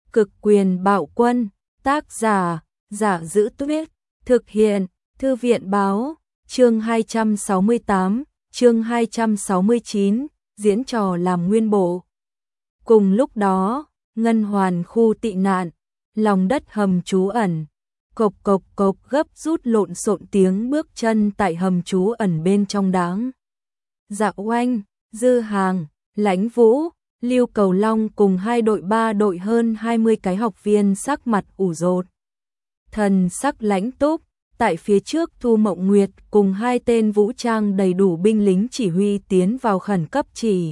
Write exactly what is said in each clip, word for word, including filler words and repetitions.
Cực quyền bạo quân, tác giả, Giả Giữ Tuyết, thực hiện, Thư viện báo, chương hai trăm sáu mươi tám, chương hai trăm sáu mươi chín, diễn trò làm nguyên bộ. Cùng lúc đó, Ngân Hoàn khu tị nạn, lòng đất hầm trú ẩn, cộc cộc cộc gấp rút lộn xộn tiếng bước chân tại hầm trú ẩn bên trong đáng. Dạ Oanh, Dư Hàng, Lãnh Vũ, Lưu Cầu Long cùng hai đội ba đội hơn hai mươi cái học viên sắc mặt ủ rột. Thần sắc lãnh túc, tại phía trước Thu Mộng Nguyệt cùng hai tên vũ trang đầy đủ binh lính chỉ huy tiến vào khẩn cấp chỉ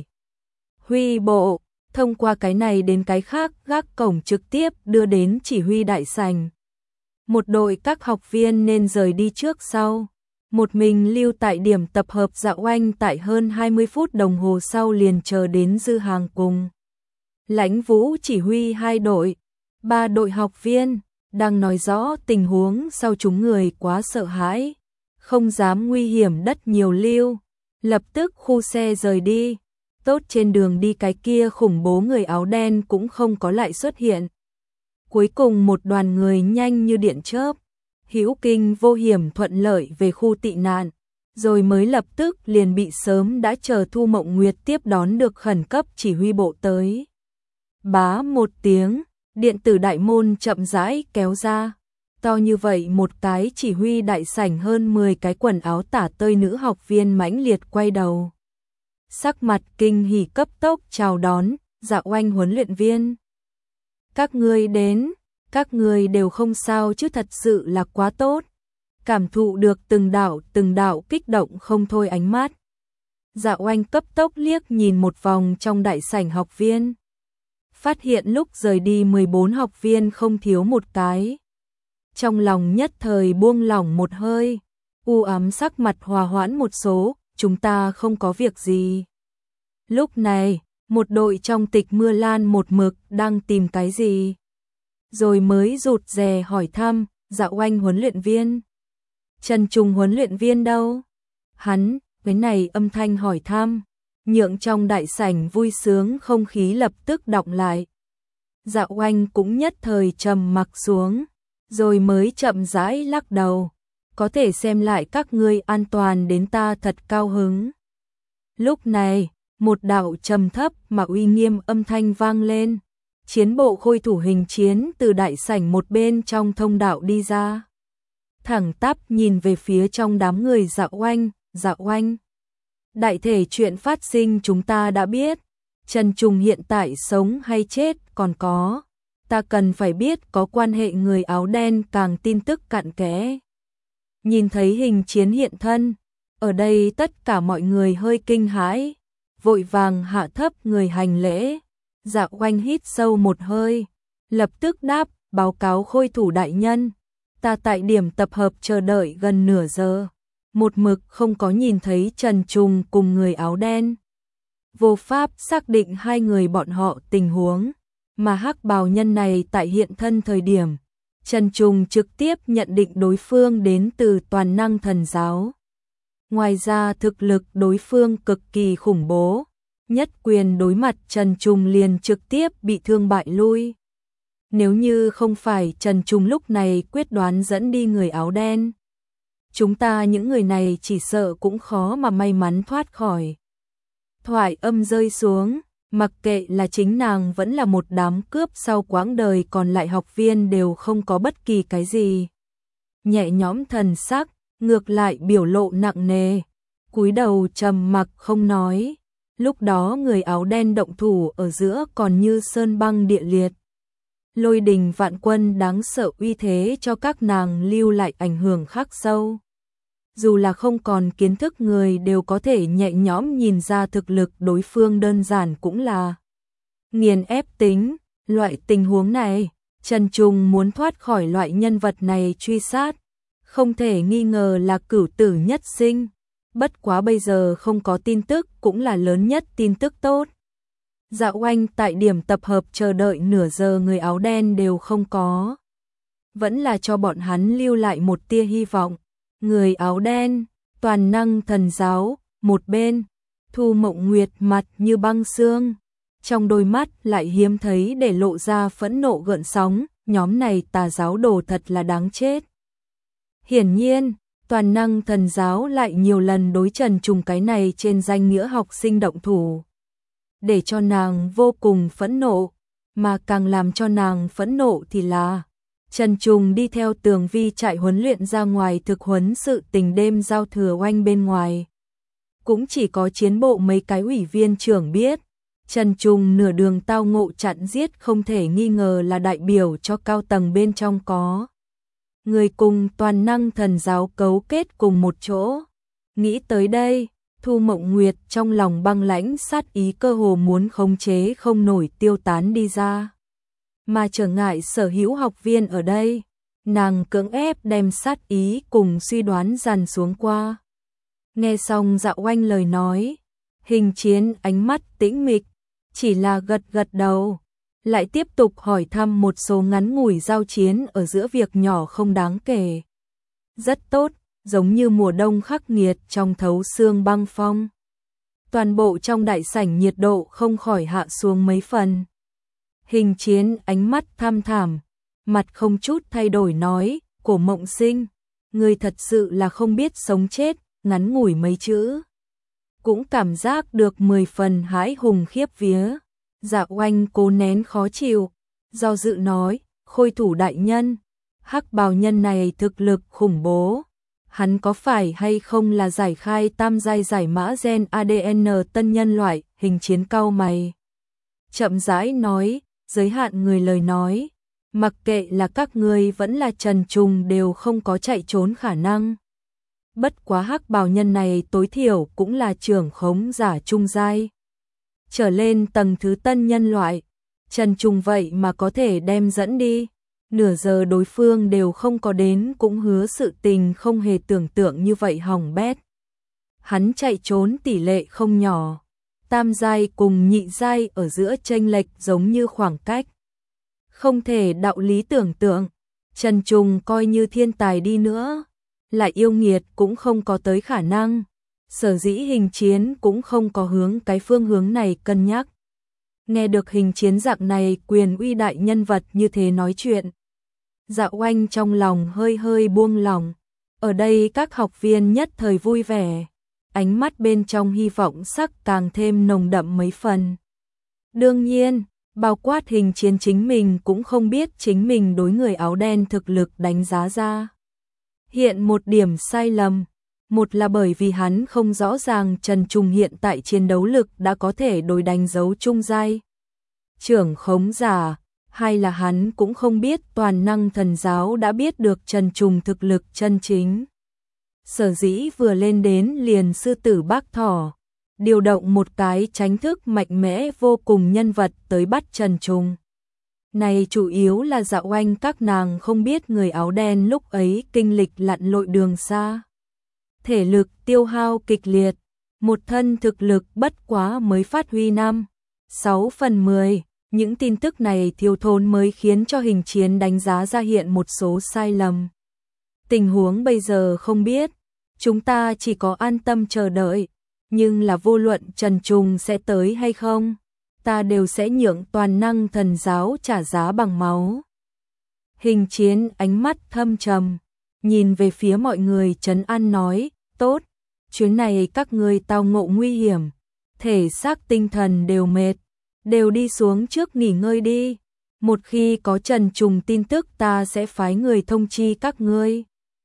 huy bộ, thông qua cái này đến cái khác gác cổng trực tiếp đưa đến chỉ huy đại sảnh. Một đội các học viên nên rời đi trước sau. Một mình lưu tại điểm tập hợp Dạ Oanh tại hơn hai mươi phút đồng hồ sau liền chờ đến Dư Hàng cùng Lãnh Vũ chỉ huy hai đội, ba đội học viên, đang nói rõ tình huống sau chúng người quá sợ hãi, không dám nguy hiểm đất nhiều lưu, lập tức khu xe rời đi. Tốt trên đường đi cái kia khủng bố người áo đen cũng không có lại xuất hiện. Cuối cùng một đoàn người nhanh như điện chớp, hữu kinh vô hiểm thuận lợi về khu tị nạn, rồi mới lập tức liền bị sớm đã chờ Thu Mộng Nguyệt tiếp đón được khẩn cấp chỉ huy bộ tới. Bá một tiếng, điện tử đại môn chậm rãi kéo ra, to như vậy một cái chỉ huy đại sảnh hơn mười cái quần áo tả tơi nữ học viên mãnh liệt quay đầu. Sắc mặt kinh hỉ cấp tốc chào đón, Dạ Oanh huấn luyện viên. Các ngươi đến, các ngươi đều không sao chứ, thật sự là quá tốt. Cảm thụ được từng đạo từng đạo kích động không thôi ánh mắt. Dạ Oanh cấp tốc liếc nhìn một vòng trong đại sảnh học viên. Phát hiện lúc rời đi mười bốn học viên không thiếu một cái. Trong lòng nhất thời buông lỏng một hơi, u ám sắc mặt hòa hoãn một số, chúng ta không có việc gì. Lúc này, một đội trong Tịch Mưa Lan một mực đang tìm cái gì. Rồi mới rụt rè hỏi thăm, Dạ Oanh huấn luyện viên. Trần Trùng huấn luyện viên đâu? Hắn, cái này âm thanh hỏi thăm, nhượng trong đại sảnh vui sướng không khí lập tức đọng lại. Dạ Oanh cũng nhất thời trầm mặc xuống, rồi mới chậm rãi lắc đầu. Có thể xem lại các ngươi an toàn đến ta thật cao hứng. Lúc này, một đạo trầm thấp mà uy nghiêm âm thanh vang lên. Chiến bộ khôi thủ hình chiến từ đại sảnh một bên trong thông đạo đi ra. Thẳng tắp nhìn về phía trong đám người Dạ Oanh, Dạ Oanh. Đại thể chuyện phát sinh chúng ta đã biết. Trần Trùng hiện tại sống hay chết còn có. Ta cần phải biết có quan hệ người áo đen càng tin tức cặn kẽ. Nhìn thấy hình chiến hiện thân, ở đây tất cả mọi người hơi kinh hãi, vội vàng hạ thấp người hành lễ. Dạ Oanh hít sâu một hơi, lập tức đáp, báo cáo khôi thủ đại nhân. Ta tại điểm tập hợp chờ đợi gần nửa giờ, một mực không có nhìn thấy Trần Trùng cùng người áo đen. Vô pháp xác định hai người bọn họ tình huống, mà hắc bào nhân này tại hiện thân thời điểm. Trần Trùng trực tiếp nhận định đối phương đến từ toàn năng thần giáo. Ngoài ra thực lực đối phương cực kỳ khủng bố, nhất quyền đối mặt Trần Trùng liền trực tiếp bị thương bại lui. Nếu như không phải Trần Trùng lúc này quyết đoán dẫn đi người áo đen, chúng ta những người này chỉ sợ cũng khó mà may mắn thoát khỏi. Thoại âm rơi xuống, mặc kệ là chính nàng vẫn là một đám cướp sau quãng đời còn lại học viên đều không có bất kỳ cái gì nhẹ nhõm thần sắc, ngược lại biểu lộ nặng nề, cúi đầu trầm mặc không nói. Lúc đó người áo đen động thủ ở giữa còn như sơn băng địa liệt. Lôi đình vạn quân đáng sợ uy thế cho các nàng lưu lại ảnh hưởng khắc sâu. Dù là không còn kiến thức người đều có thể nhẹ nhõm nhìn ra thực lực đối phương đơn giản cũng là nghiền ép tính. Loại tình huống này, Trần Trùng muốn thoát khỏi loại nhân vật này truy sát, không thể nghi ngờ là cửu tử nhất sinh. Bất quá bây giờ không có tin tức cũng là lớn nhất tin tức tốt. Dạ Oanh tại điểm tập hợp chờ đợi nửa giờ người áo đen đều không có. Vẫn là cho bọn hắn lưu lại một tia hy vọng. Người áo đen, toàn năng thần giáo, một bên, Thu Mộng Nguyệt mặt như băng xương. trong đôi mắt lại hiếm thấy để lộ ra phẫn nộ gợn sóng, nhóm này tà giáo đồ thật là đáng chết. Hiển nhiên, toàn năng thần giáo lại nhiều lần đối Trần Trùng cái này trên danh nghĩa học sinh động thủ, để cho nàng vô cùng phẫn nộ, mà càng làm cho nàng phẫn nộ thì là Trần Trùng đi theo Tường Vi trại huấn luyện ra ngoài thực huấn sự tình đêm giao thừa oanh bên ngoài. Cũng chỉ có chiến bộ mấy cái ủy viên trưởng biết, Trần Trùng nửa đường tao ngộ chặn giết không thể nghi ngờ là đại biểu cho cao tầng bên trong có người cùng toàn năng thần giáo cấu kết cùng một chỗ. Nghĩ tới đây, Thu Mộng Nguyệt trong lòng băng lãnh sát ý cơ hồ muốn khống chế không nổi tiêu tán đi ra. Mà trở ngại sở hữu học viên ở đây, nàng cưỡng ép đem sát ý cùng suy đoán dàn xuống qua. Nghe xong Dạ Oanh lời nói, Hình Chiến ánh mắt tĩnh mịch, chỉ là gật gật đầu, lại tiếp tục hỏi thăm một số ngắn ngủi giao chiến ở giữa việc nhỏ không đáng kể. Rất tốt, giống như mùa đông khắc nghiệt trong thấu xương băng phong. Toàn bộ trong đại sảnh nhiệt độ không khỏi hạ xuống mấy phần. Hình Chiến ánh mắt thăm thẳm, mặt không chút thay đổi nói, Cổ Mộng Sinh, người thật sự là không biết sống chết, ngắn ngủi mấy chữ. Cũng cảm giác được mười phần hãi hùng khiếp vía. Dạ Oanh cố nén khó chịu, do dự nói, Khôi thủ đại nhân, hắc bào nhân này thực lực khủng bố. Hắn có phải hay không là giải khai tam giai giải mã gen a đê en tân nhân loại? Hình Chiến cau mày, chậm rãi nói, giới hạn người lời nói, mặc kệ là các ngươi vẫn là Trần Trùng đều không có chạy trốn khả năng. Bất quá hắc bào nhân này tối thiểu cũng là trưởng khống giả trung giai trở lên tầng thứ tân nhân loại. Trần Trùng vậy mà có thể đem dẫn đi, nửa giờ đối phương đều không có đến, cũng hứa sự tình không hề tưởng tượng như vậy hỏng bét. Hắn chạy trốn tỷ lệ không nhỏ, tam giai cùng nhị giai ở giữa chênh lệch giống như khoảng cách không thể đạo lý tưởng tượng. Trần Trùng coi như thiên tài đi nữa, lại yêu nghiệt cũng không có tới khả năng. Sở dĩ Hình Chiến cũng không có hướng cái phương hướng này cân nhắc. Nghe được Hình Chiến dạng này quyền uy đại nhân vật như thế nói chuyện, Dạ Oanh trong lòng hơi hơi buông lòng. Ở đây các học viên nhất thời vui vẻ, ánh mắt bên trong hy vọng sắc càng thêm nồng đậm mấy phần. Đương nhiên, bao quát Hình Chiến chính mình cũng không biết chính mình đối người áo đen thực lực đánh giá ra hiện một điểm sai lầm. Một là bởi vì hắn không rõ ràng Trần Trùng hiện tại chiến đấu lực đã có thể đối đánh dấu trung giai trưởng khống giả, hai là hắn cũng không biết toàn năng thần giáo đã biết được Trần Trùng thực lực chân chính. Sở dĩ vừa lên đến liền sư tử bác thỏ, điều động một cái tránh thức mạnh mẽ vô cùng nhân vật tới bắt Trần Trùng. Này chủ yếu là Dạ Oanh các nàng không biết người áo đen lúc ấy kinh lịch lặn lội đường xa, thể lực tiêu hao kịch liệt, một thân thực lực bất quá mới phát huy năm, sáu phần mười. Những tin tức này thiếu thốn mới khiến cho Hình Chiến đánh giá ra hiện một số sai lầm. Tình huống bây giờ không biết, chúng ta chỉ có an tâm chờ đợi, nhưng là vô luận Trần Trùng sẽ tới hay không, ta đều sẽ nhượng toàn năng thần giáo trả giá bằng máu. Hình Chiến ánh mắt thâm trầm, nhìn về phía mọi người trấn an nói, tốt, chuyến này các ngươi tao ngộ nguy hiểm, thể xác tinh thần đều mệt, đều đi xuống trước nghỉ ngơi đi. Một khi có Trần Trùng tin tức ta sẽ phái người thông chi các ngươi.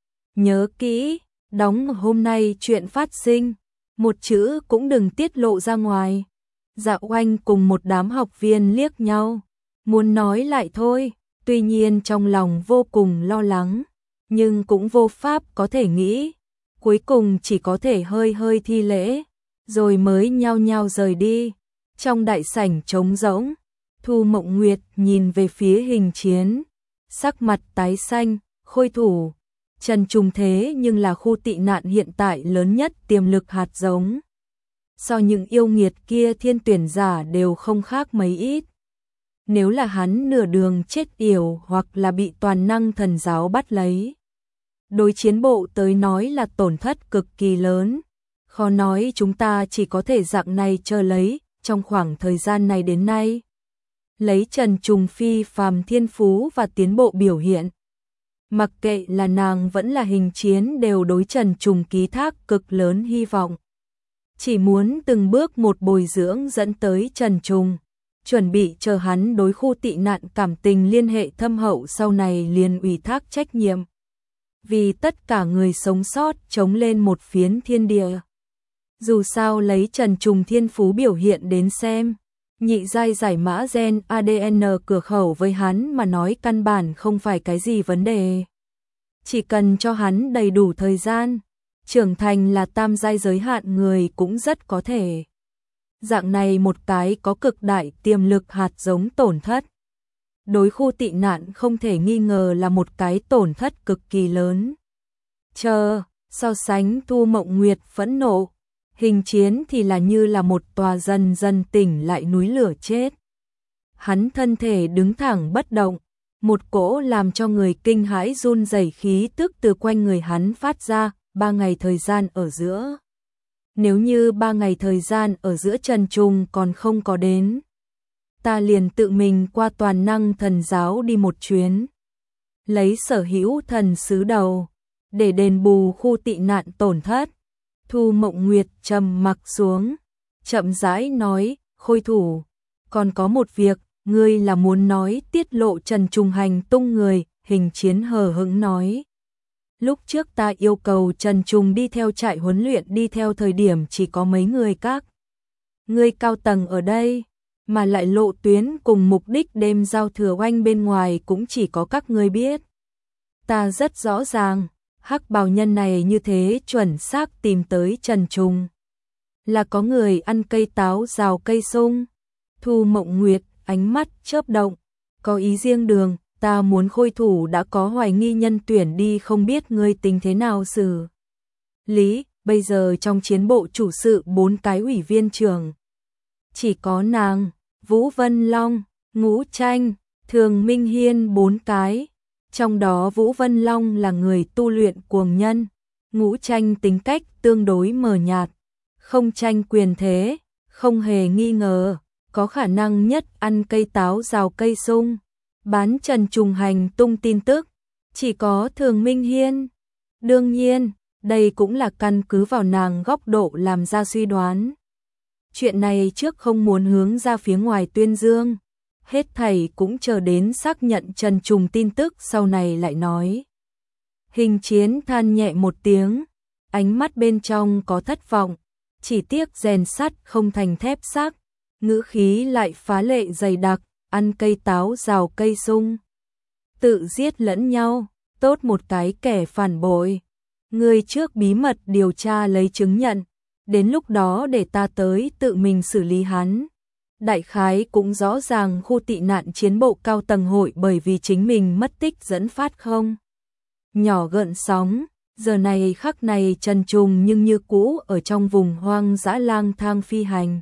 Nhớ kỹ, đóng hôm nay chuyện phát sinh, một chữ cũng đừng tiết lộ ra ngoài. Dạ Oanh cùng một đám học viên liếc nhau, muốn nói lại thôi, tuy nhiên trong lòng vô cùng lo lắng, nhưng cũng vô pháp có thể nghĩ, cuối cùng chỉ có thể hơi hơi thi lễ, rồi mới nhao nhao rời đi. Trong đại sảnh trống rỗng, Thu Mộng Nguyệt nhìn về phía Hình Chiến, sắc mặt tái xanh, Khôi thủ, Trần Trùng thế nhưng là khu tị nạn hiện tại lớn nhất tiềm lực hạt giống. So những yêu nghiệt kia thiên tuyển giả đều không khác mấy ít. Nếu là hắn nửa đường chết yểu hoặc là bị toàn năng thần giáo bắt lấy, đối chiến bộ tới nói là tổn thất cực kỳ lớn. Khó nói chúng ta chỉ có thể dạng này chờ lấy, trong khoảng thời gian này đến nay. Lấy Trần Trùng phi phàm thiên phú và tiến bộ biểu hiện. Mặc kệ là nàng vẫn là Hình Chiến đều đối Trần Trùng ký thác cực lớn hy vọng. Chỉ muốn từng bước một bồi dưỡng dẫn tới Trần Trùng, chuẩn bị chờ hắn đối khu tị nạn cảm tình liên hệ thâm hậu sau này liền ủy thác trách nhiệm. Vì tất cả người sống sót chống lên một phiến thiên địa. Dù sao lấy Trần Trùng thiên phú biểu hiện đến xem, nhị giai giải mã gen a đê en cửa khẩu với hắn mà nói căn bản không phải cái gì vấn đề. Chỉ cần cho hắn đầy đủ thời gian, trưởng thành là tam giai giới hạn người cũng rất có thể. Dạng này một cái có cực đại tiềm lực hạt giống tổn thất. Đối khu tị nạn không thể nghi ngờ là một cái tổn thất cực kỳ lớn. Chờ, so sánh Thu Mộng Nguyệt phẫn nộ, Hình Chiến thì là như là một tòa dần dần tỉnh lại núi lửa chết. Hắn thân thể đứng thẳng bất động, một cỗ làm cho người kinh hãi run rẩy khí tức từ quanh người hắn phát ra, ba ngày thời gian ở giữa. Nếu như ba ngày thời gian ở giữa Trần Trùng còn không có đến, ta liền tự mình qua toàn năng thần giáo đi một chuyến. Lấy sở hữu thần sứ đầu, để đền bù khu tị nạn tổn thất. Thu Mộng Nguyệt trầm mặc xuống, chậm rãi nói, Khôi thủ, còn có một việc, ngươi là muốn nói tiết lộ Trần Trùng hành tung người, Hình Chiến hờ hững nói. Lúc trước ta yêu cầu Trần Trùng đi theo trại huấn luyện đi theo thời điểm chỉ có mấy người các. Ngươi cao tầng ở đây, mà lại lộ tuyến cùng mục đích đêm giao thừa oanh bên ngoài cũng chỉ có các ngươi biết. Ta rất rõ ràng, hắc bào nhân này như thế chuẩn xác tìm tới Trần Trùng. Là có người ăn cây táo rào cây sung. Thu Mộng Nguyệt, ánh mắt chớp động, có ý riêng đường, ta muốn Khôi thủ đã có hoài nghi nhân tuyển đi không biết ngươi tính thế nào xử lý, bây giờ trong chiến bộ chủ sự bốn cái ủy viên trưởng. Chỉ có nàng, Vũ Vân Long, Ngũ Tranh, Thường Minh Hiên bốn cái. Trong đó Vũ Vân Long là người tu luyện cuồng nhân, Ngũ Tranh tính cách tương đối mờ nhạt, không tranh quyền thế, không hề nghi ngờ, có khả năng nhất ăn cây táo rào cây sung, bán Trần Trùng hành tung tin tức, chỉ có Thường Minh Hiên. Đương nhiên, đây cũng là căn cứ vào nàng góc độ làm ra suy đoán. Chuyện này trước không muốn hướng ra phía ngoài tuyên dương, hết thảy cũng chờ đến xác nhận Trần Trùng tin tức sau này lại nói. Hình Chiến than nhẹ một tiếng, ánh mắt bên trong có thất vọng, chỉ tiếc rèn sắt không thành thép xác, ngữ khí lại phá lệ dày đặc, ăn cây táo rào cây sung. Tự giết lẫn nhau, tốt một cái kẻ phản bội. Người trước bí mật điều tra lấy chứng nhận, đến lúc đó để ta tới tự mình xử lý hắn. Đại khái cũng rõ ràng khu tị nạn chiến bộ cao tầng hội bởi vì chính mình mất tích dẫn phát không. Nhỏ gợn sóng, giờ này khắc này Trần Trùng nhưng như cũ ở trong vùng hoang dã lang thang phi hành.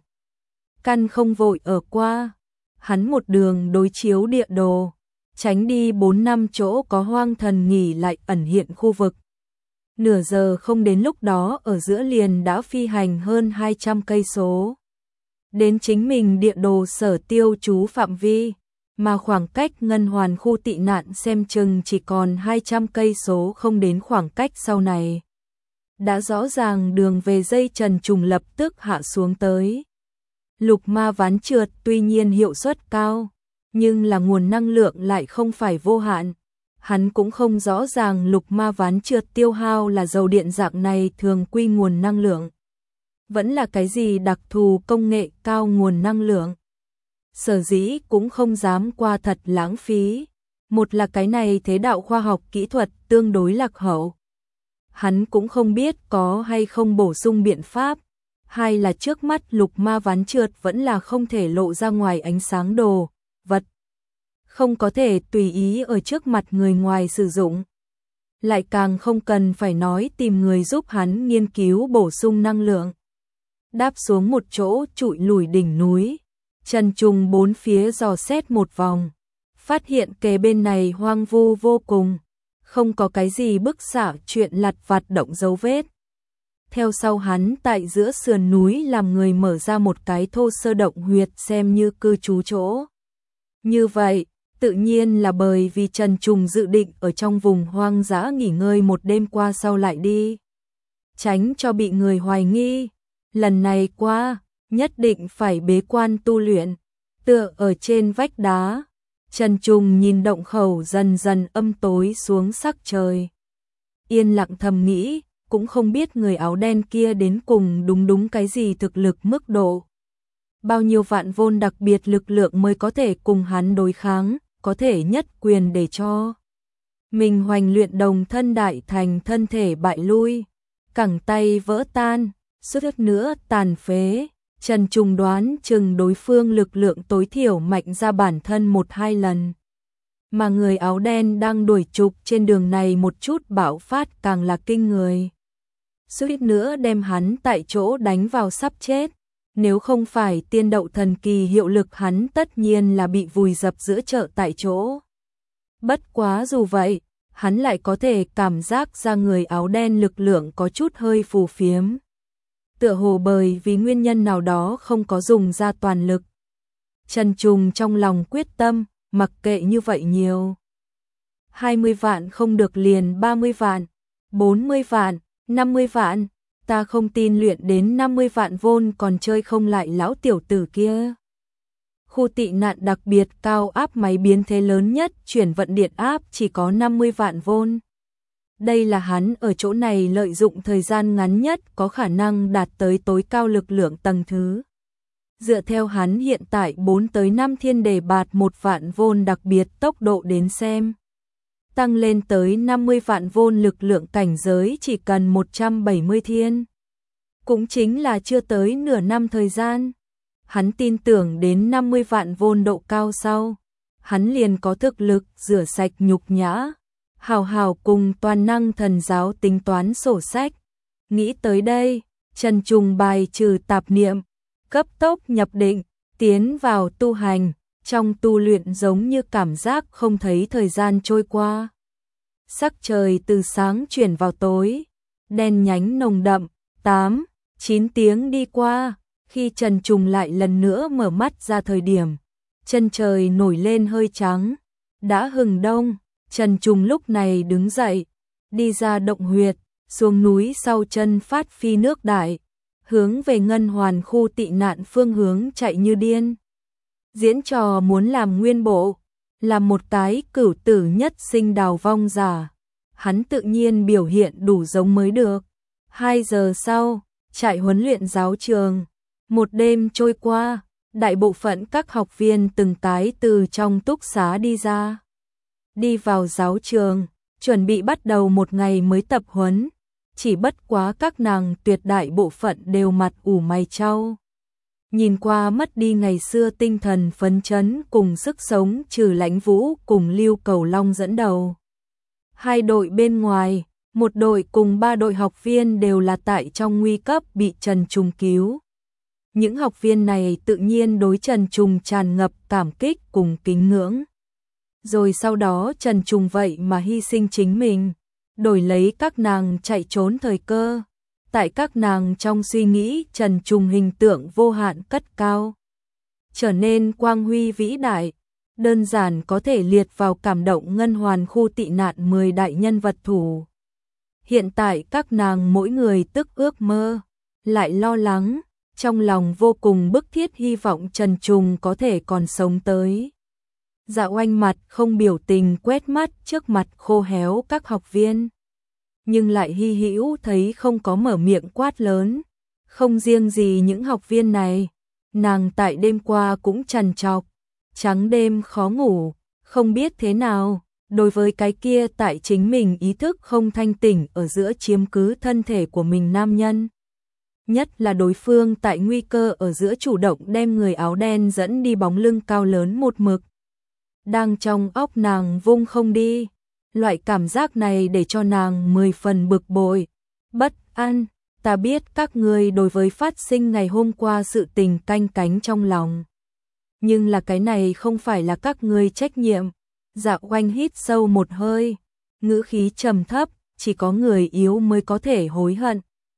Căn không vội ở qua, hắn một đường đối chiếu địa đồ, tránh đi bốn năm chỗ có hoang thần nghỉ lại ẩn hiện khu vực. Nửa giờ không đến lúc đó ở giữa liền đã phi hành hơn hai trăm cây số. Đến chính mình địa đồ sở tiêu trú phạm vi, mà khoảng cách ngân hoàn khu tị nạn xem chừng chỉ còn hai trăm cây số không đến khoảng cách sau này. Đã rõ ràng đường về dây Trần Trùng lập tức hạ xuống tới. Lục ma ván trượt tuy nhiên hiệu suất cao, nhưng là nguồn năng lượng lại không phải vô hạn. Hắn cũng không rõ ràng lục ma ván trượt tiêu hao là dầu điện dạng này thường quy nguồn năng lượng. Vẫn là cái gì đặc thù công nghệ cao nguồn năng lượng. Sở dĩ cũng không dám qua thật lãng phí. Một là cái này thế đạo khoa học kỹ thuật tương đối lạc hậu. Hắn cũng không biết có hay không bổ sung biện pháp. Hai là trước mắt lục ma ván trượt vẫn là không thể lộ ra ngoài ánh sáng đồ, vật. Không có thể tùy ý ở trước mặt người ngoài sử dụng. Lại càng không cần phải nói tìm người giúp hắn nghiên cứu bổ sung năng lượng. Đáp xuống một chỗ trụi lùi đỉnh núi, Trần Trùng bốn phía dò xét một vòng, phát hiện kề bên này hoang vu vô cùng, không có cái gì bức xạ chuyện lặt vặt động dấu vết. theo sau hắn tại giữa sườn núi làm người mở ra một cái thô sơ động huyệt xem như cư trú chỗ. Như vậy, tự nhiên là bởi vì Trần Trùng dự định ở trong vùng hoang dã nghỉ ngơi một đêm qua sau lại đi. Tránh cho bị người hoài nghi, lần này qua, nhất định phải bế quan tu luyện, tựa ở trên vách đá. Trần Trùng nhìn động khẩu dần dần âm tối xuống sắc trời. Yên lặng thầm nghĩ, cũng không biết người áo đen kia đến cùng đúng đúng cái gì thực lực mức độ. Bao nhiêu vạn vôn đặc biệt lực lượng mới có thể cùng hắn đối kháng, có thể nhất quyền để cho mình hoành luyện đồng thân đại thành thân thể bại lui, cẳng tay vỡ tan, suýt nữa tàn phế. Trần Trùng đoán chừng đối phương lực lượng tối thiểu mạnh ra bản thân một hai lần. Mà người áo đen đang đuổi trục trên đường này một chút bạo phát càng là kinh người. Suýt nữa đem hắn tại chỗ đánh vào sắp chết. Nếu không phải tiên đậu thần kỳ hiệu lực hắn tất nhiên là bị vùi dập giữa chợ tại chỗ. Bất quá dù vậy, hắn lại có thể cảm giác ra người áo đen lực lượng có chút hơi phù phiếm. Tựa hồ bởi vì nguyên nhân nào đó không có dùng ra toàn lực. Trần Trùng trong lòng quyết tâm, mặc kệ như vậy nhiều. hai mươi vạn không được liền ba mươi vạn, bốn mươi vạn, năm mươi vạn, ta không tin luyện đến năm mươi vạn vôn còn chơi không lại lão tiểu tử kia. Khu tị nạn đặc biệt cao áp máy biến thế lớn nhất chuyển vận điện áp chỉ có năm mươi vạn vôn. Đây là hắn ở chỗ này lợi dụng thời gian ngắn nhất có khả năng đạt tới tối cao lực lượng tầng thứ. Dựa theo hắn hiện tại bốn tới năm thiên đề bạt một vạn vôn đặc biệt tốc độ đến xem. Tăng lên tới năm mươi vạn vôn lực lượng cảnh giới chỉ cần một trăm bảy mươi thiên. Cũng chính là chưa tới nửa năm thời gian. Hắn tin tưởng đến năm mươi vạn vôn độ cao sau. Hắn liền có thực lực rửa sạch nhục nhã. Hào hào cùng toàn năng thần giáo tính toán sổ sách. Nghĩ tới đây, Trần Trùng bài trừ tạp niệm, cấp tốc nhập định, tiến vào tu hành, trong tu luyện giống như cảm giác không thấy thời gian trôi qua. Sắc trời từ sáng chuyển vào tối, đen nhánh nồng đậm, tám, chín tiếng đi qua, khi Trần Trùng lại lần nữa mở mắt ra thời điểm, chân trời nổi lên hơi trắng, đã hừng đông. Trần Trùng lúc này đứng dậy, đi ra động huyệt, xuống núi sau chân phát phi nước đại, hướng về ngân hoàn khu tị nạn phương hướng chạy như điên. Diễn trò muốn làm nguyên bộ, làm một cái cửu tử nhất sinh đào vong giả. Hắn tự nhiên biểu hiện đủ giống mới được. Hai giờ sau, trại huấn luyện giáo trường. Một đêm trôi qua, đại bộ phận các học viên từng cái từ trong túc xá đi ra. Đi vào giáo trường, chuẩn bị bắt đầu một ngày mới tập huấn. Chỉ bất quá các nàng tuyệt đại bộ phận đều mặt ủ mày chau. Nhìn qua mất đi ngày xưa tinh thần phấn chấn cùng sức sống trừ Lãnh Vũ cùng Lưu Cầu Long dẫn đầu. Hai đội bên ngoài, một đội cùng ba đội học viên đều là tại trong nguy cấp bị Trần Trùng cứu. Những học viên này tự nhiên đối Trần Trùng tràn ngập cảm kích cùng kính ngưỡng. Rồi sau đó Trần Trùng vậy mà hy sinh chính mình, đổi lấy các nàng chạy trốn thời cơ. Tại các nàng trong suy nghĩ Trần Trùng hình tượng vô hạn cất cao, trở nên quang huy vĩ đại, đơn giản có thể liệt vào cảm động ngân hoàn khu tị nạn mười đại nhân vật thủ. Hiện tại các nàng mỗi người tức ước mơ, lại lo lắng, trong lòng vô cùng bức thiết hy vọng Trần Trùng có thể còn sống tới. Dạ Oanh mặt không biểu tình quét mắt trước mặt khô héo các học viên. Nhưng lại hy hữu thấy không có mở miệng quát lớn. Không riêng gì những học viên này, nàng tại đêm qua cũng trằn trọc, trắng đêm khó ngủ, không biết thế nào, đối với cái kia tại chính mình ý thức không thanh tỉnh ở giữa chiếm cứ thân thể của mình nam nhân. Nhất là đối phương tại nguy cơ ở giữa chủ động đem người áo đen dẫn đi bóng lưng cao lớn một mực. Đang trong óc nàng vung không đi. Loại cảm giác này để cho nàng mười phần bực bội, bất an. Ta biết các ngươi đối với phát sinh ngày hôm qua sự tình canh cánh trong lòng. Nhưng là cái này không phải là các ngươi trách nhiệm. Dạ Oanh hít sâu một hơi, ngữ khí trầm thấp, chỉ có người yếu mới có thể hối hận.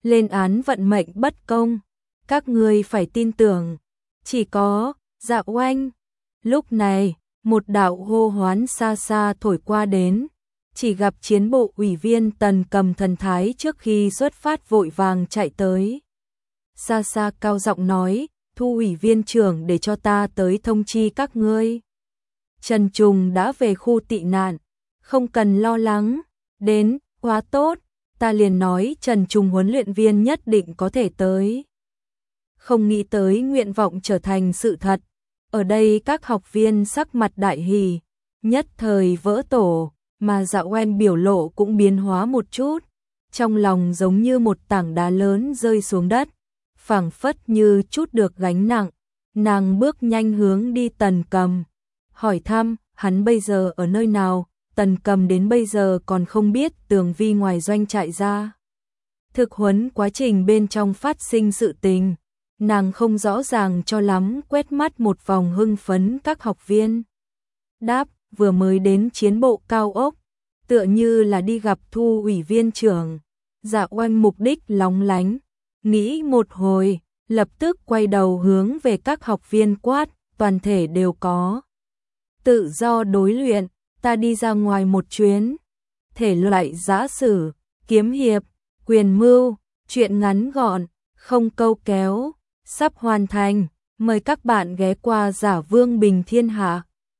lên án vận mệnh bất công. Các ngươi phải tin tưởng, chỉ có Dạ Oanh. Lúc này, một đạo hô hoán xa xa thổi qua đến, chỉ gặp chiến bộ ủy viên Tần Cầm thần thái trước khi xuất phát vội vàng chạy tới. Xa xa cao giọng nói, Thu ủy viên trưởng để cho ta tới thông chi các ngươi. Trần Trùng đã về khu tị nạn, không cần lo lắng, đến, quá tốt, ta liền nói Trần Trùng huấn luyện viên nhất định có thể tới. Không nghĩ tới nguyện vọng trở thành sự thật, ở đây các học viên sắc mặt đại hỉ, nhất thời vỡ tổ, mà Dạ Oanh biểu lộ cũng biến hóa một chút, trong lòng giống như một tảng đá lớn rơi xuống đất, phảng phất như chút được gánh nặng, nàng bước nhanh hướng đi Tần Cầm, hỏi thăm, hắn bây giờ ở nơi nào? Tần Cầm đến bây giờ còn không biết Tường Vi ngoài doanh trại ra. Thực huấn quá trình bên trong phát sinh sự tình, nàng không rõ ràng cho lắm, quét mắt một vòng hưng phấn các học viên. Đáp, vừa mới đến chiến bộ cao ốc, tựa như là đi gặp Thu ủy viên trưởng. Dạ Oanh mục đích lóng lánh, nghĩ một hồi, lập tức quay đầu hướng về các học viên quát, toàn thể đều có tự do đối luyện, ta đi ra ngoài một chuyến. Thể loại giã sử, kiếm hiệp, quyền mưu, truyện ngắn gọn, không câu kéo, sắp hoàn thành, mời các bạn ghé qua Giả Vương Bình Thiên Hạ.